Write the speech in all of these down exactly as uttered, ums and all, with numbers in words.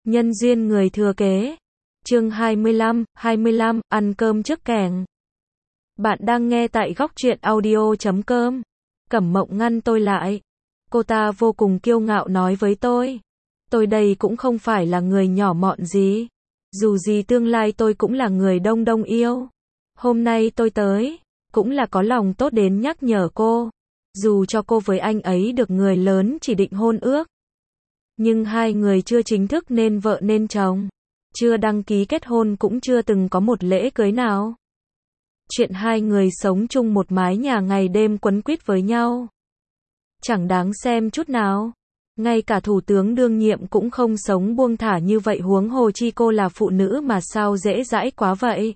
Nhân duyên người thừa kế. Chương hai mươi lăm, hai mươi lăm, ăn cơm trước kẻng. Bạn đang nghe tại góc truyện audio chấm com. Cẩm Mộng ngăn tôi lại. Cô ta vô cùng kiêu ngạo nói với tôi. Tôi đây cũng không phải là người nhỏ mọn gì. Dù gì tương lai tôi cũng là người Đông Đông yêu. Hôm nay tôi tới, cũng là có lòng tốt đến nhắc nhở cô. Dù cho cô với anh ấy được người lớn chỉ định hôn ước. Nhưng hai người chưa chính thức nên vợ nên chồng. Chưa đăng ký kết hôn cũng chưa từng có một lễ cưới nào. Chuyện hai người sống chung một mái nhà ngày đêm quấn quýt với nhau. Chẳng đáng xem chút nào. Ngay cả thủ tướng đương nhiệm cũng không sống buông thả như vậy, huống hồ chi cô là phụ nữ mà sao dễ dãi quá vậy.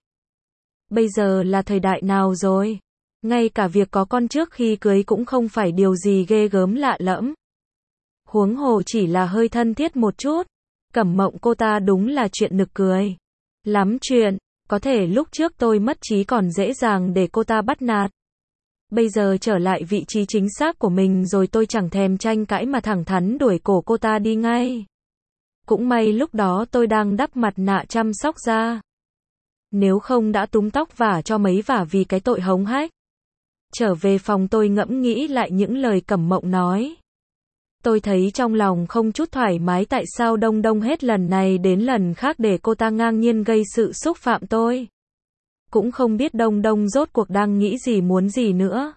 Bây giờ là thời đại nào rồi? Ngay cả việc có con trước khi cưới cũng không phải điều gì ghê gớm lạ lẫm. Huống hồ chỉ là hơi thân thiết một chút. Cẩm Mộng cô ta đúng là chuyện nực cười. Lắm chuyện, có thể lúc trước tôi mất trí còn dễ dàng để cô ta bắt nạt. Bây giờ trở lại vị trí chính xác của mình rồi tôi chẳng thèm tranh cãi mà thẳng thắn đuổi cổ cô ta đi ngay. Cũng may lúc đó tôi đang đắp mặt nạ chăm sóc da. Nếu không đã túm tóc vả cho mấy vả vì cái tội hống hách. Trở về phòng tôi ngẫm nghĩ lại những lời Cẩm Mộng nói. Tôi thấy trong lòng không chút thoải mái, tại sao Đông Đông hết lần này đến lần khác để cô ta ngang nhiên gây sự xúc phạm tôi. Cũng không biết Đông Đông rốt cuộc đang nghĩ gì muốn gì nữa.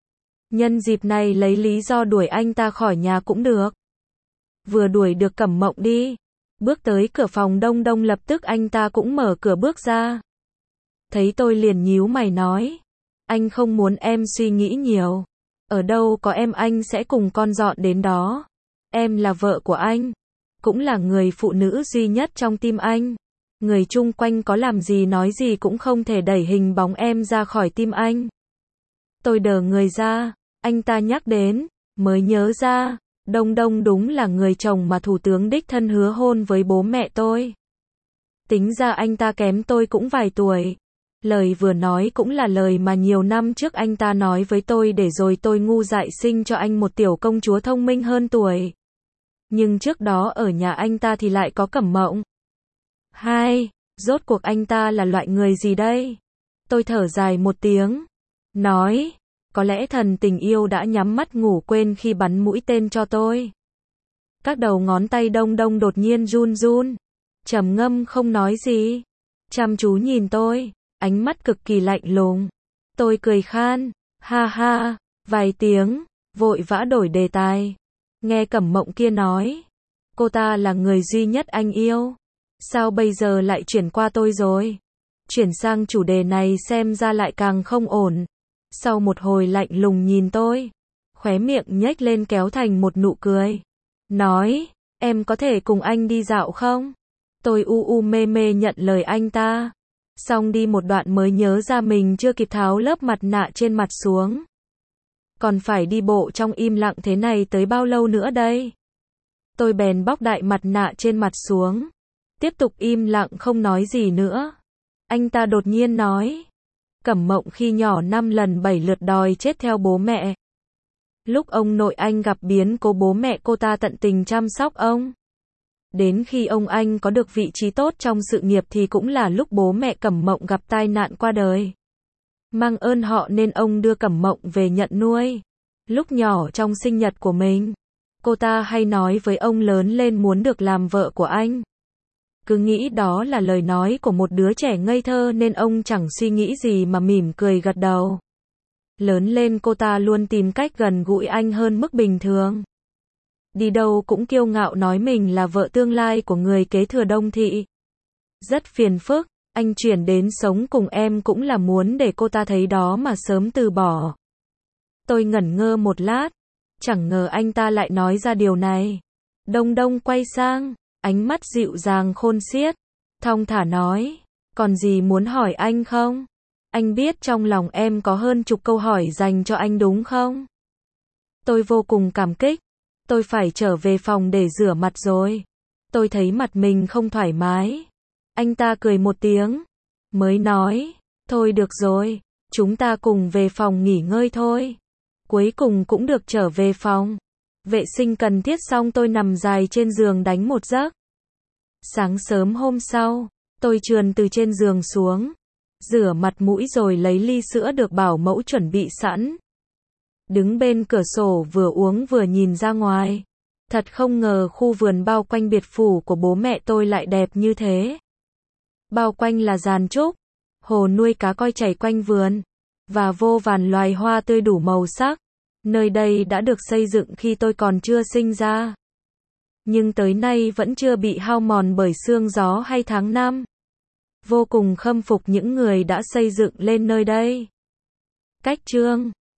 Nhân dịp này lấy lý do đuổi anh ta khỏi nhà cũng được. Vừa đuổi được Cẩm Mộng đi. Bước tới cửa phòng Đông Đông lập tức anh ta cũng mở cửa bước ra. Thấy tôi liền nhíu mày nói. Anh không muốn em suy nghĩ nhiều. Ở đâu có em anh sẽ cùng con dọn đến đó. Em là vợ của anh. Cũng là người phụ nữ duy nhất trong tim anh. Người chung quanh có làm gì nói gì cũng không thể đẩy hình bóng em ra khỏi tim anh. Tôi đờ người ra. Anh ta nhắc đến. Mới nhớ ra. Đông Đông đúng là người chồng mà thủ tướng đích thân hứa hôn với bố mẹ tôi. Tính ra anh ta kém tôi cũng vài tuổi. Lời vừa nói cũng là lời mà nhiều năm trước anh ta nói với tôi để rồi tôi ngu dại sinh cho anh một tiểu công chúa thông minh hơn tuổi. Nhưng trước đó ở nhà anh ta thì lại có Cẩm Mộng. Hai, rốt cuộc anh ta là loại người gì đây? Tôi thở dài một tiếng. Nói, có lẽ thần tình yêu đã nhắm mắt ngủ quên khi bắn mũi tên cho tôi. Các đầu ngón tay Đông Đông đột nhiên run run. Trầm ngâm không nói gì. Chăm chú nhìn tôi. Ánh mắt cực kỳ lạnh lùng. Tôi cười khan, ha ha, vài tiếng, vội vã đổi đề tài. Nghe Cẩm Mộng kia nói, cô ta là người duy nhất anh yêu. Sao bây giờ lại chuyển qua tôi rồi? Chuyển sang chủ đề này xem ra lại càng không ổn. Sau một hồi lạnh lùng nhìn tôi, khóe miệng nhếch lên kéo thành một nụ cười. Nói, em có thể cùng anh đi dạo không? Tôi u u mê mê nhận lời anh ta. Xong đi một đoạn mới nhớ ra mình chưa kịp tháo lớp mặt nạ trên mặt xuống. Còn phải đi bộ trong im lặng thế này tới bao lâu nữa đây? Tôi bèn bóc đại mặt nạ trên mặt xuống. Tiếp tục im lặng không nói gì nữa. Anh ta đột nhiên nói. Cẩm Mộng khi nhỏ năm lần bảy lượt đòi chết theo bố mẹ. Lúc ông nội anh gặp biến cố bố mẹ cô ta tận tình chăm sóc ông. Đến khi ông anh có được vị trí tốt trong sự nghiệp thì cũng là lúc bố mẹ Cẩm Mộng gặp tai nạn qua đời. Mang ơn họ nên ông đưa Cẩm Mộng về nhận nuôi. Lúc nhỏ trong sinh nhật của mình, cô ta hay nói với ông lớn lên muốn được làm vợ của anh. Cứ nghĩ đó là lời nói của một đứa trẻ ngây thơ nên ông chẳng suy nghĩ gì mà mỉm cười gật đầu. Lớn lên cô ta luôn tìm cách gần gũi anh hơn mức bình thường. Đi đâu cũng kiêu ngạo nói mình là vợ tương lai của người kế thừa Đông thị. Rất phiền phức, anh chuyển đến sống cùng em cũng là muốn để cô ta thấy đó mà sớm từ bỏ. Tôi ngẩn ngơ một lát, chẳng ngờ anh ta lại nói ra điều này. Đông Đông quay sang, ánh mắt dịu dàng khôn xiết, thong thả nói, còn gì muốn hỏi anh không? Anh biết trong lòng em có hơn chục câu hỏi dành cho anh đúng không? Tôi vô cùng cảm kích. Tôi phải trở về phòng để rửa mặt rồi. Tôi thấy mặt mình không thoải mái. Anh ta cười một tiếng. Mới nói. Thôi được rồi. Chúng ta cùng về phòng nghỉ ngơi thôi. Cuối cùng cũng được trở về phòng. Vệ sinh cần thiết xong tôi nằm dài trên giường đánh một giấc. Sáng sớm hôm sau, tôi trườn từ trên giường xuống, rửa mặt mũi rồi lấy ly sữa được bảo mẫu chuẩn bị sẵn. Đứng bên cửa sổ vừa uống vừa nhìn ra ngoài. Thật không ngờ khu vườn bao quanh biệt phủ của bố mẹ tôi lại đẹp như thế. Bao quanh là giàn trúc, hồ nuôi cá coi chảy quanh vườn, và vô vàn loài hoa tươi đủ màu sắc. Nơi đây đã được xây dựng khi tôi còn chưa sinh ra, nhưng tới nay vẫn chưa bị hao mòn bởi sương gió hay tháng năm. Vô cùng khâm phục những người đã xây dựng lên nơi đây. Cách chương